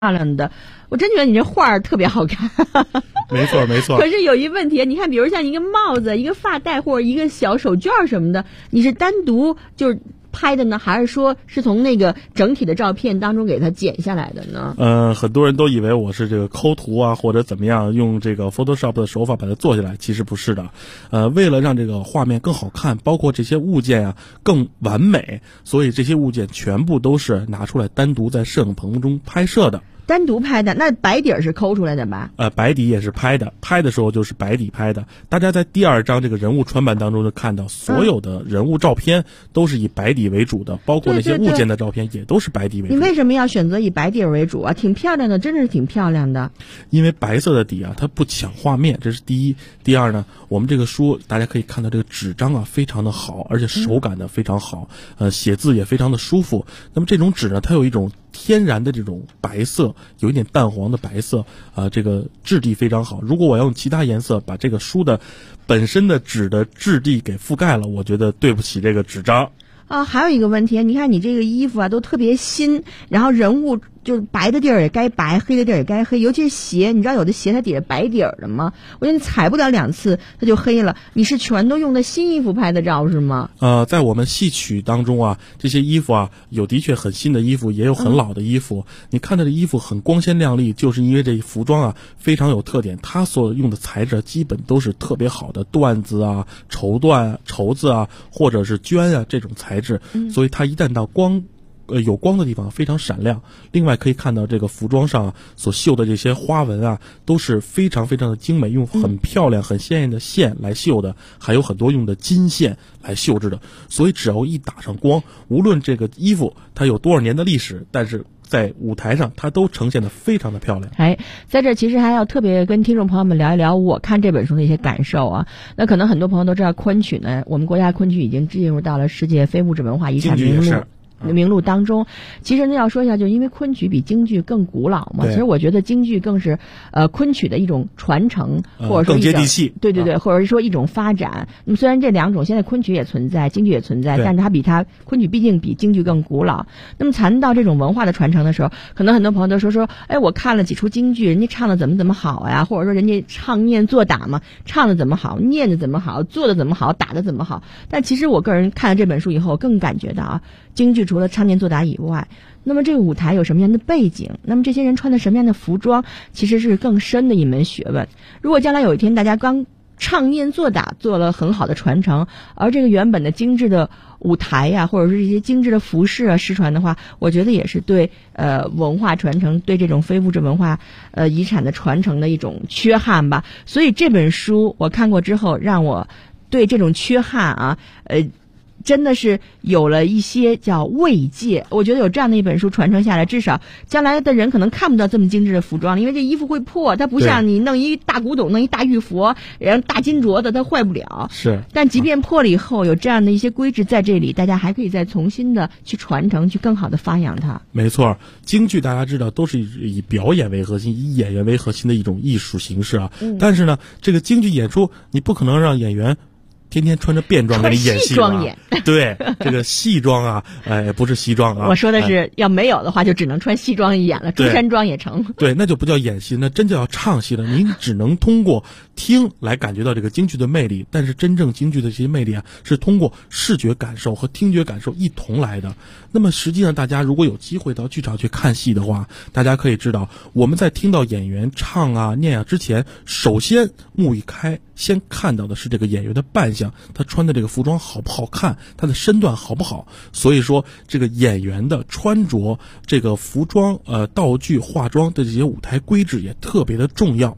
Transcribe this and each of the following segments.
漂亮的，我真觉得你这画儿特别好看。 没错没错。 可是有一问题，你看，比如像一个帽子、一个发带或者一个小手绢什么的，你是单独就是拍的呢，还是说是从那个整体的照片当中给它剪下来的呢？ 很多人都以为我是这个抠图啊，或者怎么样用这个 Photoshop 的手法把它做下来，其实不是的。为了让这个画面更好看，包括这些物件啊更完美，所以这些物件全部都是拿出来单独在摄影棚中拍摄的。 单独拍的，那白底儿是抠出来的吧？ 白底也是拍的，拍的时候就是白底拍的。大家在第2章这个人物穿版当中就看到，所有的人物照片都是以白底为主的，包括那些物件的照片也都是白底为主。 你为什么要选择以白底为主啊？挺漂亮的，真的是挺漂亮的。 因为白色的底啊，它不抢画面，这是第一。第二呢，我们这个书大家可以看到这个纸张啊非常的好，而且手感呢非常好，写字也非常的舒服。那么这种纸呢，它有一种天然的这种白色，有一点淡黄的白色，这个质地非常好。如果我要用其他颜色把这个书的本身的纸的质地给覆盖了，我觉得对不起这个纸张。 还有一个问题，你看你这个衣服啊都特别新，然后人物就是白的地儿也该白，黑的地儿也该黑，尤其是鞋，你知道有的鞋它底下白底儿的吗？我觉得你踩不了2次它就黑了。你是全都用的新衣服拍的照是吗？ 在我们戏曲当中啊，这些衣服啊有的确很新的衣服，也有很老的衣服。你看到这衣服很光鲜亮丽，就是因为这服装啊非常有特点，它所用的材质基本都是特别好的缎子啊、绸子啊，或者是绢啊这种材质，所以它一旦到有光的地方非常闪亮。另外可以看到这个服装上所绣的这些花纹啊都是非常非常的精美，用很漂亮很鲜艳的线来绣的，还有很多用的金线来绣制的。所以只要一打上光，无论这个衣服它有多少年的历史，但是在舞台上它都呈现得非常的漂亮。 在这其实还要特别跟听众朋友们聊一聊我看这本书的一些感受啊。那可能很多朋友都知道昆曲呢，我们国家昆曲已经进入到了世界非物质文化遗产名录当中。其实呢要说一下，就因为昆曲比京剧更古老嘛，其实我觉得京剧更是昆曲的一种传承，或者说更接地气。 对，或者是说一种发展。那么虽然这2种现在昆曲也存在，京剧也存在，但是昆曲毕竟比京剧更古老。那么谈到这种文化的传承的时候，可能很多朋友都说我看了几出京剧，人家唱的怎么好呀，或者说人家唱念做打嘛，唱的怎么好，念的怎么好，做的怎么好，打的怎么好。但其实我个人看了这本书以后更感觉到京剧除了唱念做打以外，那么这个舞台有什么样的背景，那么这些人穿的什么样的服装，其实是更深的一门学问。如果将来有一天大家刚唱念做打做了很好的传承，而这个原本的精致的舞台呀，或者是一些精致的服饰啊失传的话，我觉得也是对文化传承，对这种非物质文化遗产的传承的一种缺憾吧。所以这本书我看过之后，让我对这种缺憾真的是有了一些叫慰藉。我觉得有这样的一本书传承下来，至少将来的人可能看不到这么精致的服装了，因为这衣服会破，它不像你弄一大古董，弄一大玉佛，然后大金镯子，它坏不了。 是， 但即便破了以后，有这样的一些规制在这里，大家还可以再重新的去传承，去更好的发扬它。 没错，京剧大家知道都是以表演为核心，以演员为核心的一种艺术形式啊。但是呢，这个京剧演出你不可能让演员天天穿着便装给你演戏吧？对，这个戏装啊，不是西装啊。 我说的是，要没有的话，就只能穿西装演了，中山装也成。 对，那就不叫演戏，那真叫唱戏了。您只能通过听来感觉到这个京剧的魅力，但是真正京剧的这些魅力啊，是通过视觉感受和听觉感受一同来的。那么实际上，大家如果有机会到剧场去看戏的话，大家可以知道，我们在听到演员唱啊、念啊之前，首先目一开，先看到的是这个演员的扮相，他穿的这个服装好不好看，他的身段好不好。所以说这个演员的穿着，这个服装道具化妆的这些舞台规制也特别的重要。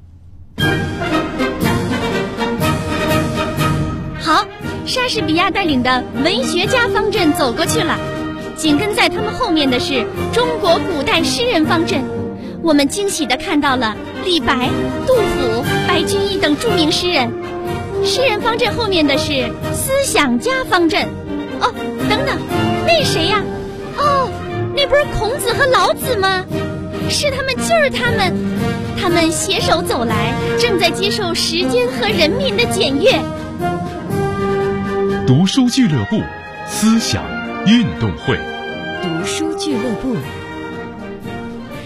好，莎士比亚带领的文学家方阵走过去了，紧跟在他们后面的是中国古代诗人方阵。我们惊喜地看到了李白、杜甫、白居易等著名诗人。诗人方阵后面的是思想家方阵。等等，那谁呀？那不是孔子和老子吗？是他们，就是他们，他们携手走来，正在接受时间和人民的检阅。 读书俱乐部，思想运动会。 读书俱乐部。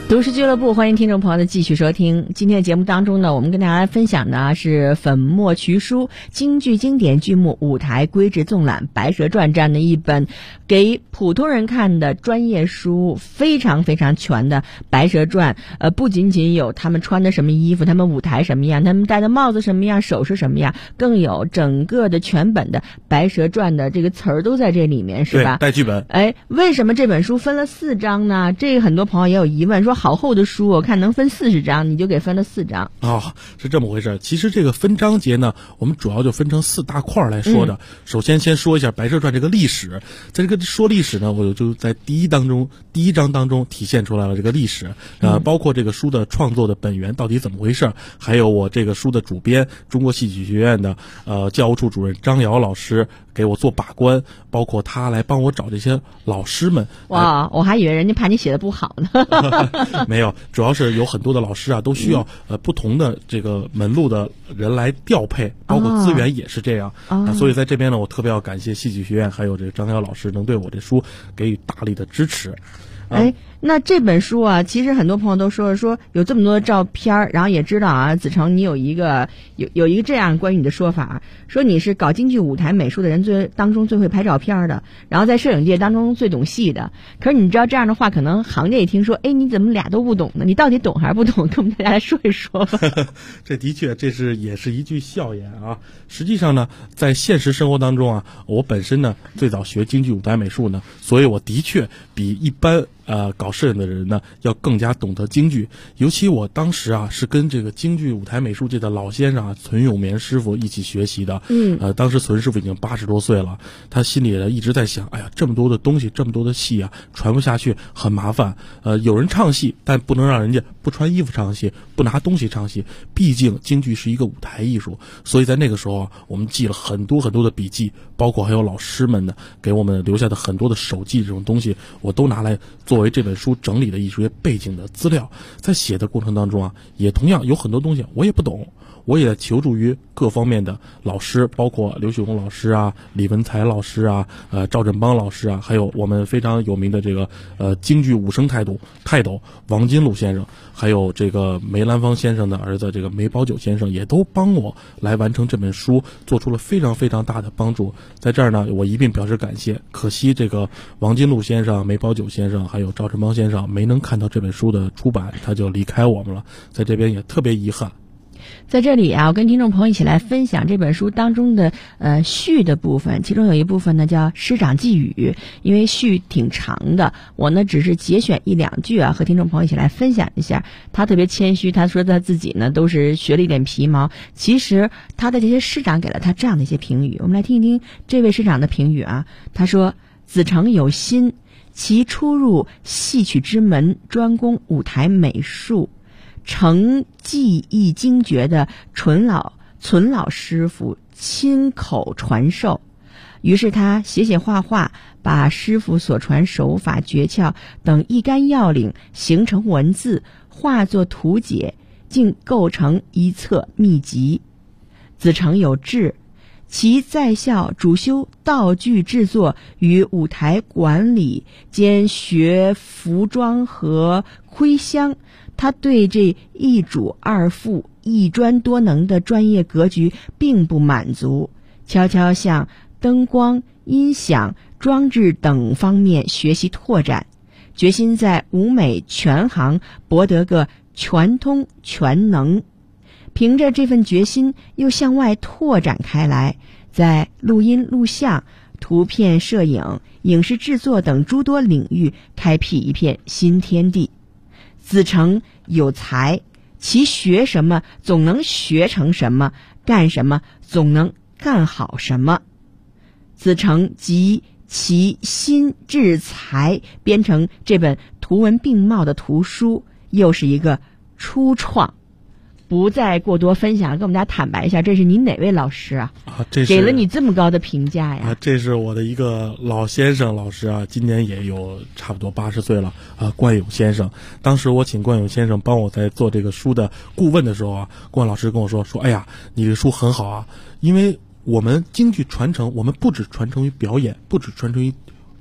读诗俱乐部，欢迎听众朋友的继续收听。今天的节目当中呢，我们跟大家来分享的是粉墨瞿书京剧经典剧目舞台规制纵览《白蛇传》这样的一本给普通人看的专业书，非常非常全的《白蛇传》。不仅仅有他们穿的什么衣服，他们舞台什么样，他们戴的帽子什么样，首饰什么样，更有整个的全本的《白蛇传》的这个词儿都在这里面，是吧？ 对，带剧本。 为什么这本书分了4章呢？这个很多朋友也有疑问，说好厚的书，我看能分40章，你就给分了4章。 是这么回事。其实这个分章节呢，我们主要就分成4大块来说的。首先说一下《白蛇传》这个历史，在这个说历史呢，我就在第一章当中体现出来了这个历史，包括这个书的创作的本源到底怎么回事，还有我这个书的主编中国戏曲学院的教务处主任张瑶老师给我做把关，包括他来帮我找这些老师们。 哇，我还以为人家怕你写的不好呢。 没有，主要是有很多的老师啊，都需要不同的这个门路的人来调配，包括资源也是这样。所以在这边呢，我特别要感谢戏剧学院还有这个张瑶老师能对我这书给予大力的支持。 那这本书啊，其实很多朋友都说有这么多的照片，然后也知道啊，子成你有一个这样关于你的说法，说你是搞京剧舞台美术的人当中最会拍照片的，然后在摄影界当中最懂戏的。可是你知道这样的话，可能行家一听说，你怎么俩都不懂呢？你到底懂还是不懂？跟我们大家来说一说吧。 这的确，也是一句笑言啊。实际上呢，在现实生活当中啊，我本身呢最早学京剧舞台美术呢，所以我的确比一般搞摄影的人呢要更加懂得京剧。尤其我当时啊是跟这个京剧舞台美术界的老先生存永绵师傅一起学习的。当时存师傅已经80多岁了，他心里呢一直在想，这么多的东西，这么多的戏啊，传不下去，很麻烦。有人唱戏，但不能让人家不穿衣服唱戏，不拿东西唱戏。毕竟京剧是一个舞台艺术，所以在那个时候啊，我们记了很多很多的笔记，包括还有老师们呢给我们留下的很多的手记，这种东西我都拿来作为这本书整理的艺术学背景的资料。在写的过程当中啊，也同样有很多东西我也不懂，我也求助于各方面的老师，包括刘雪红老师啊、李文才老师啊、赵振邦老师啊，还有我们非常有名的这个京剧武生泰斗王金禄先生，还有这个梅兰芳先生的儿子这个梅葆玖先生，也都帮我来完成这本书，做出了非常非常大的帮助。在这儿呢，我一并表示感谢。可惜这个王金禄先生、梅葆玖先生还有赵振邦先生没能看到这本书的出版，他就离开我们了，在这边也特别遗憾。 在这里啊，我跟听众朋友一起来分享这本书当中的序的部分，其中有一部分呢叫师长寄语，因为序挺长的，我呢只是节选1、2句啊，和听众朋友一起来分享一下。他特别谦虚，他说他自己呢都是学了一点皮毛，其实他的这些师长给了他这样的一些评语，我们来听一听这位师长的评语啊。他说：子成有心，其出入戏曲之门，专攻舞台美术，承技艺精绝的存老师傅亲口传授，于是他写画画，把师傅所传手法诀窍等一干要领形成文字，化作图解，竟构成一册秘籍。子成有志，其在校主修道具制作与舞台管理，兼学服装和盔箱。他对这一主二副、一专多能的专业格局并不满足，悄悄向灯光、音响、装置等方面学习拓展，决心在舞美全行博得个全通全能。凭着这份决心，又向外拓展开来，在录音、录像、图片摄影、影视制作等诸多领域开辟一片新天地。子成有才，其学什么总能学成什么，干什么总能干好什么。子成集其心智才编成这本图文并茂的图书，又是一个初创。不再过多分享，跟我们大家坦白一下，这是您哪位老师啊？ 这是给了你这么高的评价呀？ 这是我的一个老先生老师啊，今年也有差不多80岁了啊，冠勇先生。当时我请冠勇先生帮我在做这个书的顾问的时候啊，冠老师跟我说，哎呀，你这个书很好啊，因为我们京剧传承，我们不只传承于表演，不只传承于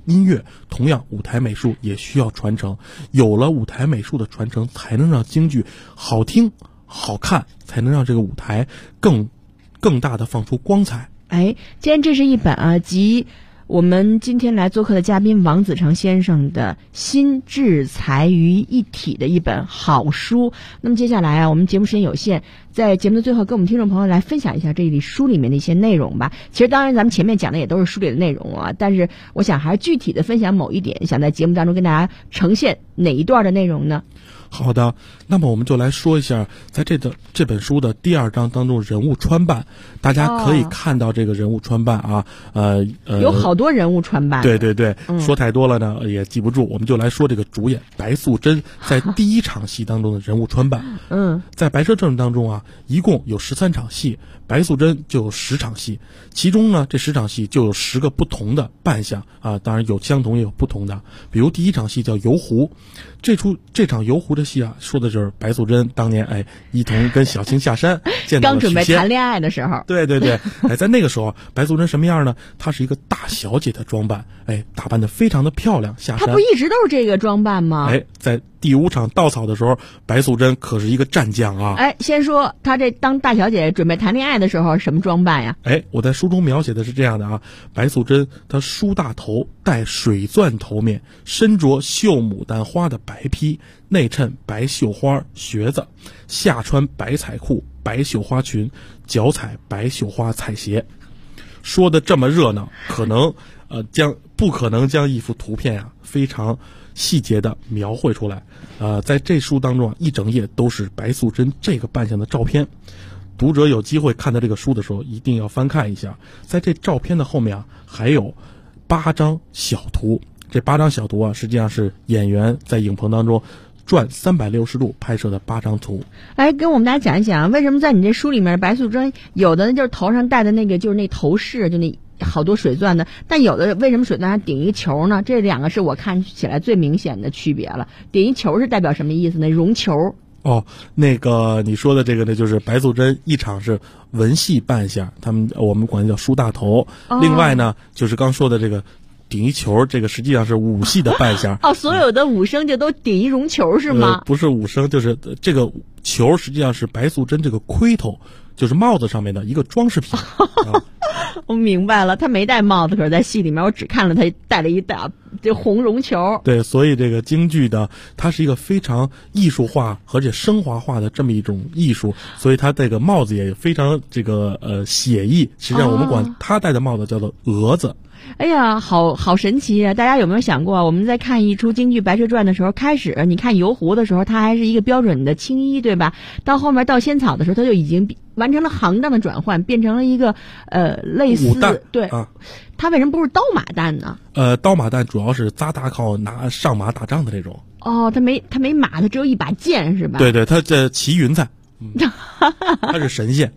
音乐，同样舞台美术也需要传承。有了舞台美术的传承，才能让京剧好听好看，才能让这个舞台更大的放出光彩。 哎，既然这是一本集我们今天来做客的嘉宾王子成先生的心智才于一体的一本好书。那么接下来我们节目时间有限，在节目的最后跟我们听众朋友来分享一下这里书里面的一些内容吧。其实当然咱们前面讲的也都是书里的内容啊，但是我想还是具体的分享某一点，想在节目当中跟大家呈现哪一段的内容呢？ 好的，那么我们就来说一下，在这本书的第2章当中，人物穿扮，大家可以看到这个人物穿扮啊， 有好多人物穿扮。 对对对，说太多了呢也记不住，我们就来说这个主演白素贞在第1场戏当中的人物穿扮。在《白蛇传》当中啊，一共有13场戏，白素贞就有10场戏，其中呢这10场戏就有10个不同的扮相啊，当然有相同也有不同的。比如第1场戏叫游湖，这场游湖的戏啊，说的就是白素贞当年一同跟小青下山见到了许仙， 刚准备谈恋爱的时候。 对对对，在那个时候白素贞什么样呢？她是一个大小姐的装扮，打扮得非常的漂亮下山。 她不一直都是这个装扮吗？ 在第5场稻草的时候，白素贞可是一个战将啊。 先说她这当大小姐准备谈恋爱的时候什么装扮呀？ 我在书中描写的是这样的啊，白素贞她梳大头，戴水钻头面，身着绣牡丹花的白披，内衬白绣花靴子，下穿白彩裤、白绣花裙，脚踩白绣花彩鞋。说的这么热闹，不可能将一幅图片非常细节的描绘出来。在这书当中一整页都是白素贞这个扮相的照片。读者有机会看到这个书的时候，一定要翻看一下。在这照片的后面还有8张小图。这8张小图实际上是演员在影棚当中转360度拍摄的8张图。 跟我们大家讲一讲，为什么在你这书里面白素贞有的就是头上戴的那个就是那头饰，就那好多水钻的，但有的为什么水钻还顶一球呢？这2个是我看起来最明显的区别了。顶一球是代表什么意思呢？绒球。 那个你说的这个呢，就是白素贞一场是文戏扮相，我们管它叫梳大头。另外呢，就是刚说的这个顶一球，这个实际上是武戏的扮相。 所有的武生就都顶一绒球是吗？ 不是武生，就是这个球实际上是白素贞这个盔头，就是帽子上面的一个装饰品。 我明白了，他没戴帽子，可是在戏里面我只看了他戴了一大这红绒球。 对，所以这个京剧的它是一个非常艺术化而且升华化的这么一种艺术，所以它这个帽子也非常写意。实际上我们管他戴的帽子叫做蛾子。 好神奇啊！大家有没有想过，我们在看一出京剧《白蛇传》的时候，开始你看游湖的时候，它还是一个标准的青衣，对吧？到后面到仙草的时候，它就已经完成了行当的转换，变成了一个类似武旦。 对它为什么不是刀马旦呢？ 刀马旦主要是扎大靠拿上马打仗的这种。 它没马，它只有一把剑是吧？ 对对，它这骑云彩。他是神仙。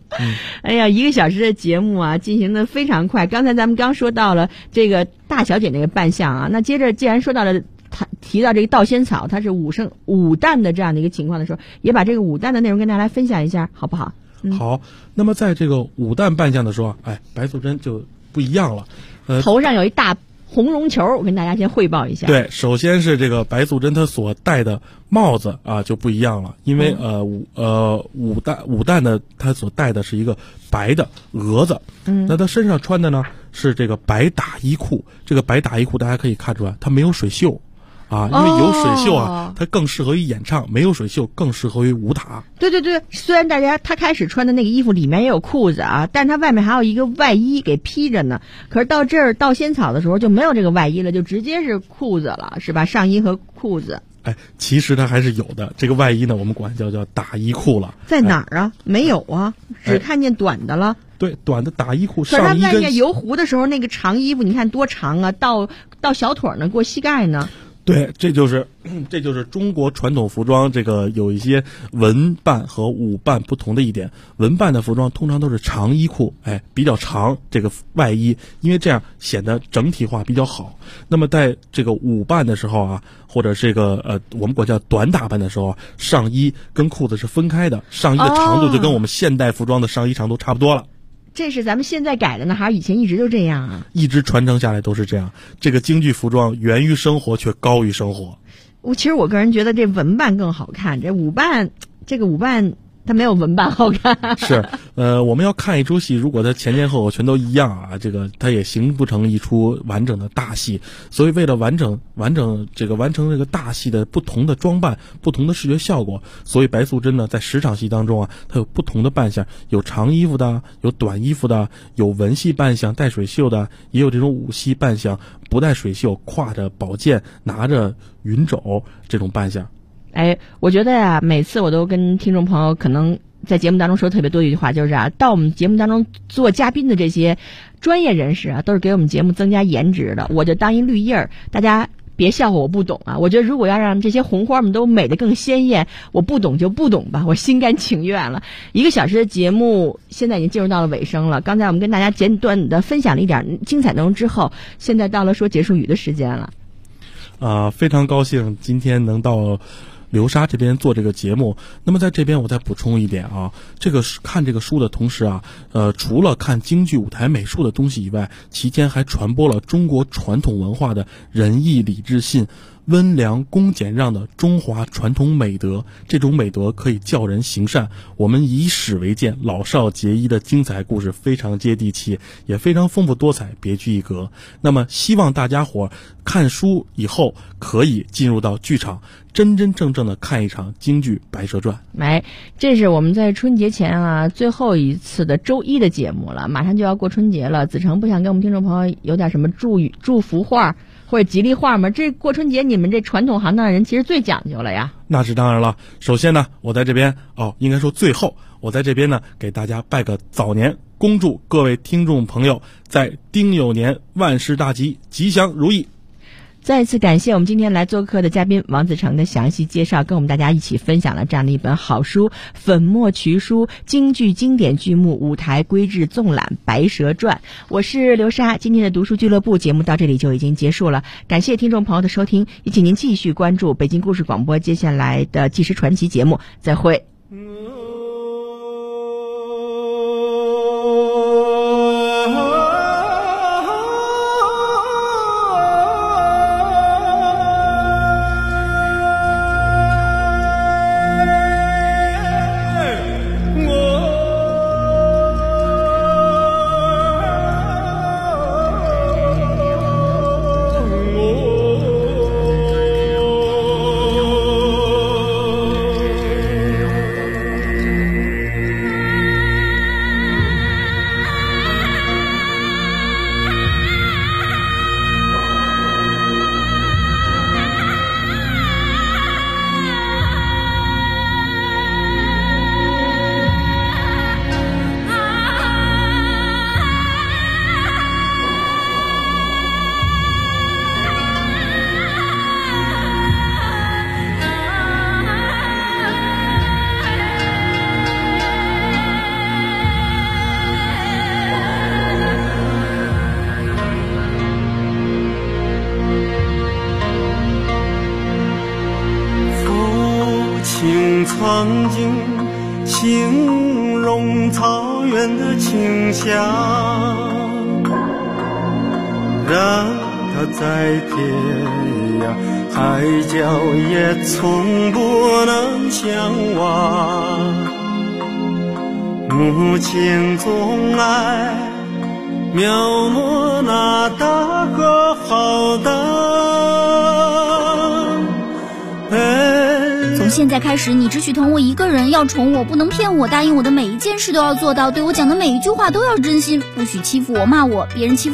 1个小时的节目进行的非常快。刚才咱们刚说到了这个大小姐那个扮相那接着既然说到了提到这个稻仙草，它是武旦的这样的一个情况的时候，也把这个武旦的内容跟大家来分享一下，好不好？ 好。那么在这个武旦扮相的时候白素贞就不一样了。 头上有一大红绒球，我跟大家先汇报一下。 对，首先是这个白素贞她所戴的帽子就不一样了，因为武旦呢，她所戴的是一个白的蛾子。那她身上穿的呢是这个白打衣裤。这个白打衣裤大家可以看出来，它没有水袖因为有水袖它更适合于演唱，没有水袖更适合于武打。 对对对，虽然他开始穿的那个衣服里面也有裤子但是他外面还有一个外衣给披着呢。可是到这儿到仙草的时候就没有这个外衣了，就直接是裤子了，是吧？上衣和裤子。 其实它还是有的，这个外衣呢，我们管叫打衣裤了。在哪儿没有只看见短的了。 对，短的打衣裤， 可是他外面游湖的时候那个长衣服，你看多长到小腿呢，过膝盖呢。 对，这就是中国传统服装这个有一些文扮和武扮不同的一点。文扮的服装通常都是长衣裤，比较长这个外衣，因为这样显得整体化比较好。那么在这个武扮的时候或者这个我们管叫短打扮的时候上衣跟裤子是分开的，上衣的长度就跟我们现代服装的上衣长度差不多了。 这是咱们现在改的呢，还是以前一直就这样啊？ 一直传承下来都是这样。这个京剧服装源于生活，却高于生活。 其实我个人觉得这文扮更好看，这武扮它没有文扮好看。 是，我们要看一出戏，如果它前前后后全都一样啊，这个它也形不成一出完整的大戏。所以为了完成这个大戏的不同的装扮、不同的视觉效果，所以白素贞呢在10场戏当中啊，它有不同的扮相，有长衣服的，有短衣服的，有文戏扮相带水袖的，也有这种武戏扮相不带水袖，挎着宝剑拿着云帚这种扮相。 我觉得呀，每次我都跟听众朋友可能在节目当中说特别多的一句话，就是啊，到我们节目当中做嘉宾的这些专业人士啊，都是给我们节目增加颜值的。我就当一绿叶儿，大家别笑话我不懂啊。我觉得如果要让这些红花们都美得更鲜艳，我不懂就不懂吧，我心甘情愿了。1个小时的节目现在已经进入到了尾声了。刚才我们跟大家简短的分享了一点精彩内容之后，现在到了说结束语的时间了。 非常高兴今天能到流沙这边做这个节目。那么在这边我再补充一点啊，看这个书的同时啊，除了看京剧舞台美术的东西以外，期间还传播了中国传统文化的仁义礼智信、温良恭俭让的中华传统美德。这种美德可以教人行善。我们以史为鉴，老少皆宜的精彩故事非常接地气，也非常丰富多彩，别具一格。那么希望大家伙看书以后可以进入到剧场，真真正正的看一场京剧《白蛇传》。 这是我们在春节前啊最后一次的周一的节目了，马上就要过春节了。子成不想跟我们听众朋友有点什么祝福话或者吉利话吗？这过春节你们这传统行当的人其实最讲究了呀。 那是当然了。首先呢，我在这边应该说最后我在这边呢给大家拜个早年，恭祝各位听众朋友在丁酉年万事大吉，吉祥如意。 再次感谢我们今天来做客的嘉宾王子成的详细介绍，跟我们大家一起分享了这样的一本好书，粉墨瞿书京剧经典剧目舞台规制纵览白蛇传。我是流沙，今天的读书俱乐部节目到这里就已经结束了，感谢听众朋友的收听，也请您继续关注北京故事广播接下来的纪实传奇节目，再会。 曾经形容草原的清香，让它在天涯海角也从不能相忘。母亲总爱描摹那大河浩荡， 从现在开始，你只许疼我一个人，要宠我，不能骗我，答应我的每一件事都要做到，对我讲的每一句话都要真心，不许欺负我、骂我，别人欺负